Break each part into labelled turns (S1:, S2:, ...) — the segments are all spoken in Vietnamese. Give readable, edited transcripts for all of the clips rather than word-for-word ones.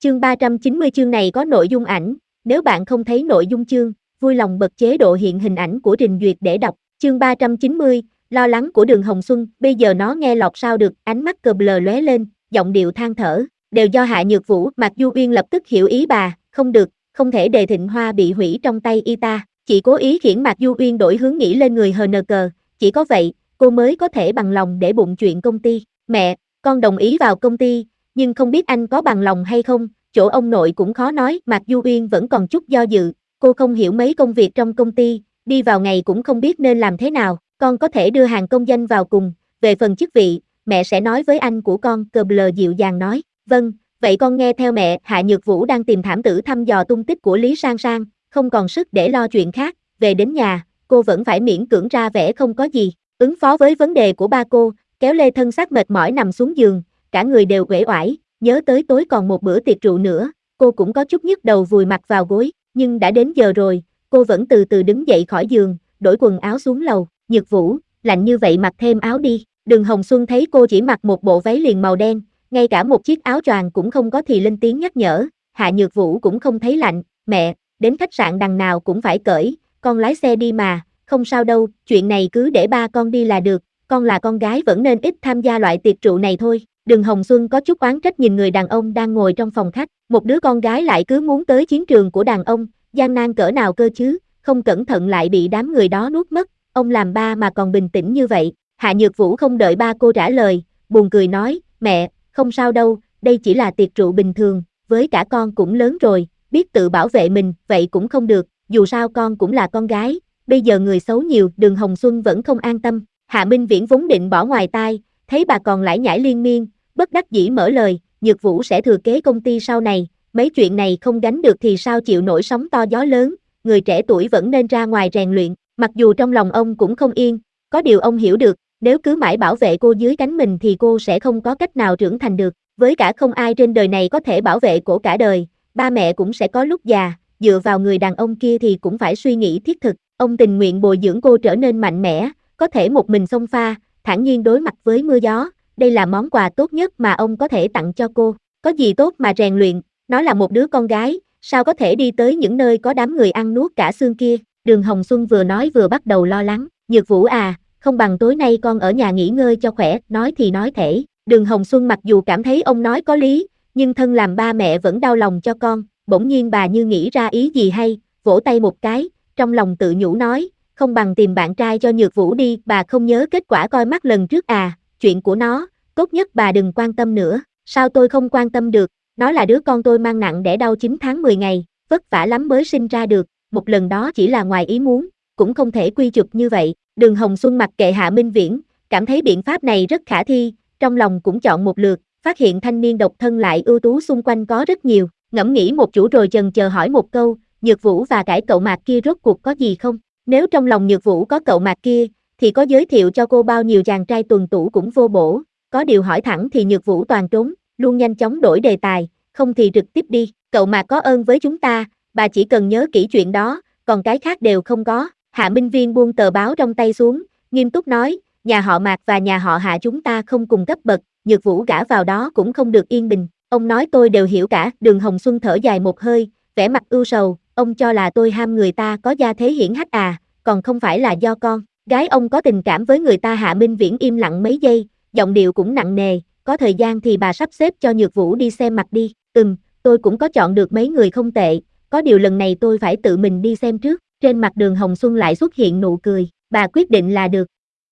S1: Chương 390 chương này có nội dung ảnh, nếu bạn không thấy nội dung chương, vui lòng bật chế độ hiện hình ảnh của trình duyệt để đọc. Chương 390, lo lắng của Đường Hồng Xuân, bây giờ nó nghe lọt sao được, ánh mắt cờ blờ lóe lên, giọng điệu than thở, đều do Hạ Nhược Vũ. Mạc Du Uyên lập tức hiểu ý bà, không được, không thể để Thịnh Hoa bị hủy trong tay y ta. Chị cố ý khiển Mạc Du Uyên đổi hướng nghĩ lên người HNK, chỉ có vậy, cô mới có thể bằng lòng để bụng chuyện công ty. Mẹ, con đồng ý vào công ty, nhưng không biết anh có bằng lòng hay không, chỗ ông nội cũng khó nói. Mạc Du Uyên vẫn còn chút do dự, cô không hiểu mấy công việc trong công ty, đi vào ngày cũng không biết nên làm thế nào, con có thể đưa hàng công danh vào cùng, về phần chức vị, mẹ sẽ nói với anh của con, cờ blờ dịu dàng nói, vâng, vậy con nghe theo mẹ. Hạ Nhược Vũ đang tìm thám tử thăm dò tung tích của Lý Sang Sang, không còn sức để lo chuyện khác, về đến nhà, cô vẫn phải miễn cưỡng ra vẻ không có gì, ứng phó với vấn đề của ba cô, kéo lê thân xác mệt mỏi nằm xuống giường, cả người đều uể oải, nhớ tới tối còn một bữa tiệc rượu nữa, cô cũng có chút nhức đầu vùi mặt vào gối, nhưng đã đến giờ rồi, cô vẫn từ từ đứng dậy khỏi giường, đổi quần áo xuống lầu. Nhược Vũ, lạnh như vậy mặc thêm áo đi. Đường Hồng Xuân thấy cô chỉ mặc một bộ váy liền màu đen, ngay cả một chiếc áo choàng cũng không có thì lên tiếng nhắc nhở. Hạ Nhược Vũ cũng không thấy lạnh, mẹ, đến khách sạn đằng nào cũng phải cởi, con lái xe đi mà, không sao đâu, chuyện này cứ để ba con đi là được, con là con gái vẫn nên ít tham gia loại tiệc rượu này thôi. Đường Hồng Xuân có chút oán trách nhìn người đàn ông đang ngồi trong phòng khách, một đứa con gái lại cứ muốn tới chiến trường của đàn ông, gian nan cỡ nào cơ chứ, không cẩn thận lại bị đám người đó nuốt mất, ông làm ba mà còn bình tĩnh như vậy. Hạ Nhược Vũ không đợi ba cô trả lời, buồn cười nói, mẹ, không sao đâu, đây chỉ là tiệc rượu bình thường, với cả con cũng lớn rồi, biết tự bảo vệ mình, vậy cũng không được, dù sao con cũng là con gái, bây giờ người xấu nhiều. Đường Hồng Xuân vẫn không an tâm. Hạ Minh Viễn vốn định bỏ ngoài tai, thấy bà còn lải nhải liên miên, bất đắc dĩ mở lời, Nhược Vũ sẽ thừa kế công ty sau này, mấy chuyện này không gánh được thì sao chịu nổi sóng to gió lớn, người trẻ tuổi vẫn nên ra ngoài rèn luyện. Mặc dù trong lòng ông cũng không yên, có điều ông hiểu được, nếu cứ mãi bảo vệ cô dưới cánh mình thì cô sẽ không có cách nào trưởng thành được, với cả không ai trên đời này có thể bảo vệ cô cả đời, ba mẹ cũng sẽ có lúc già, dựa vào người đàn ông kia thì cũng phải suy nghĩ thiết thực, ông tình nguyện bồi dưỡng cô trở nên mạnh mẽ, có thể một mình xông pha, thản nhiên đối mặt với mưa gió, đây là món quà tốt nhất mà ông có thể tặng cho cô, có gì tốt mà rèn luyện, nó là một đứa con gái, sao có thể đi tới những nơi có đám người ăn nuốt cả xương kia. Đường Hồng Xuân vừa nói vừa bắt đầu lo lắng, Nhược Vũ à, không bằng tối nay con ở nhà nghỉ ngơi cho khỏe, nói thì nói thể. Đường Hồng Xuân mặc dù cảm thấy ông nói có lý, nhưng thân làm ba mẹ vẫn đau lòng cho con, bỗng nhiên bà như nghĩ ra ý gì hay, vỗ tay một cái, trong lòng tự nhủ nói, không bằng tìm bạn trai cho Nhược Vũ đi, bà không nhớ kết quả coi mắt lần trước à, chuyện của nó, tốt nhất bà đừng quan tâm nữa. Sao tôi không quan tâm được, nó là đứa con tôi mang nặng đẻ đau 9 tháng 10 ngày, vất vả lắm mới sinh ra được, một lần đó chỉ là ngoài ý muốn, cũng không thể quy chụp như vậy. Đường Hồng Xuân mặc kệ Hạ Minh Viễn, cảm thấy biện pháp này rất khả thi, trong lòng cũng chọn một lượt, phát hiện thanh niên độc thân lại ưu tú xung quanh có rất nhiều, ngẫm nghĩ một chủ rồi chần chờ hỏi một câu, Nhược Vũ và cải cậu Mạc kia rốt cuộc có gì không? Nếu trong lòng Nhược Vũ có cậu Mạc kia, thì có giới thiệu cho cô bao nhiêu chàng trai tuần tủ cũng vô bổ, có điều hỏi thẳng thì Nhược Vũ toàn trốn, luôn nhanh chóng đổi đề tài, không thì trực tiếp đi, cậu Mạc có ơn với chúng ta, bà chỉ cần nhớ kỹ chuyện đó, còn cái khác đều không có. Hạ Minh Viên buông tờ báo trong tay xuống, nghiêm túc nói, nhà họ Mạc và nhà họ Hạ chúng ta không cùng cấp bậc, Nhược Vũ gả vào đó cũng không được yên bình, ông nói tôi đều hiểu cả. Đường Hồng Xuân thở dài một hơi, vẻ mặt ưu sầu, ông cho là tôi ham người ta có gia thế hiển hách à, còn không phải là do con gái ông có tình cảm với người ta. Hạ Minh Viễn im lặng mấy giây, giọng điệu cũng nặng nề, có thời gian thì bà sắp xếp cho Nhược Vũ đi xem mặt đi. Tôi cũng có chọn được mấy người không tệ, có điều lần này tôi phải tự mình đi xem trước. Trên mặt Đường Hồng Xuân lại xuất hiện nụ cười, bà quyết định là được.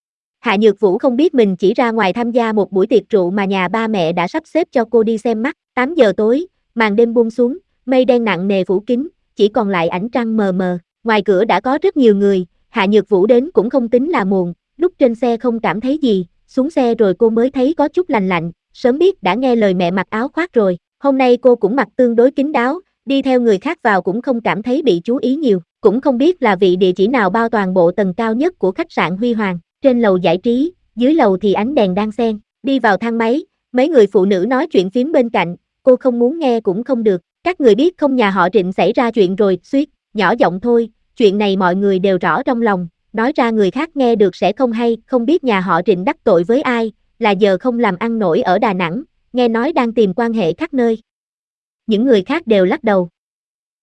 S1: Hạ Nhược Vũ không biết mình chỉ ra ngoài tham gia một buổi tiệc rượu mà nhà ba mẹ đã sắp xếp cho cô đi xem mắt. 8 giờ tối, màn đêm buông xuống, mây đen nặng nề phủ kín, chỉ còn lại ánh trăng mờ mờ. Ngoài cửa đã có rất nhiều người, Hạ Nhược Vũ đến cũng không tính là muộn, lúc trên xe không cảm thấy gì, xuống xe rồi cô mới thấy có chút lạnh lạnh, sớm biết đã nghe lời mẹ mặc áo khoác rồi. Hôm nay cô cũng mặc tương đối kín đáo, đi theo người khác vào cũng không cảm thấy bị chú ý nhiều, cũng không biết là vị địa chỉ nào bao toàn bộ tầng cao nhất của khách sạn Huy Hoàng, trên lầu giải trí, dưới lầu thì ánh đèn đang xen. Đi vào thang máy, mấy người phụ nữ nói chuyện phím bên cạnh, cô không muốn nghe cũng không được, các người biết không nhà họ Trịnh xảy ra chuyện rồi, suýt, nhỏ giọng thôi, chuyện này mọi người đều rõ trong lòng, nói ra người khác nghe được sẽ không hay, không biết nhà họ Trịnh đắc tội với ai, là giờ không làm ăn nổi ở Đà Nẵng, nghe nói đang tìm quan hệ khắp nơi. những người khác đều lắc đầu.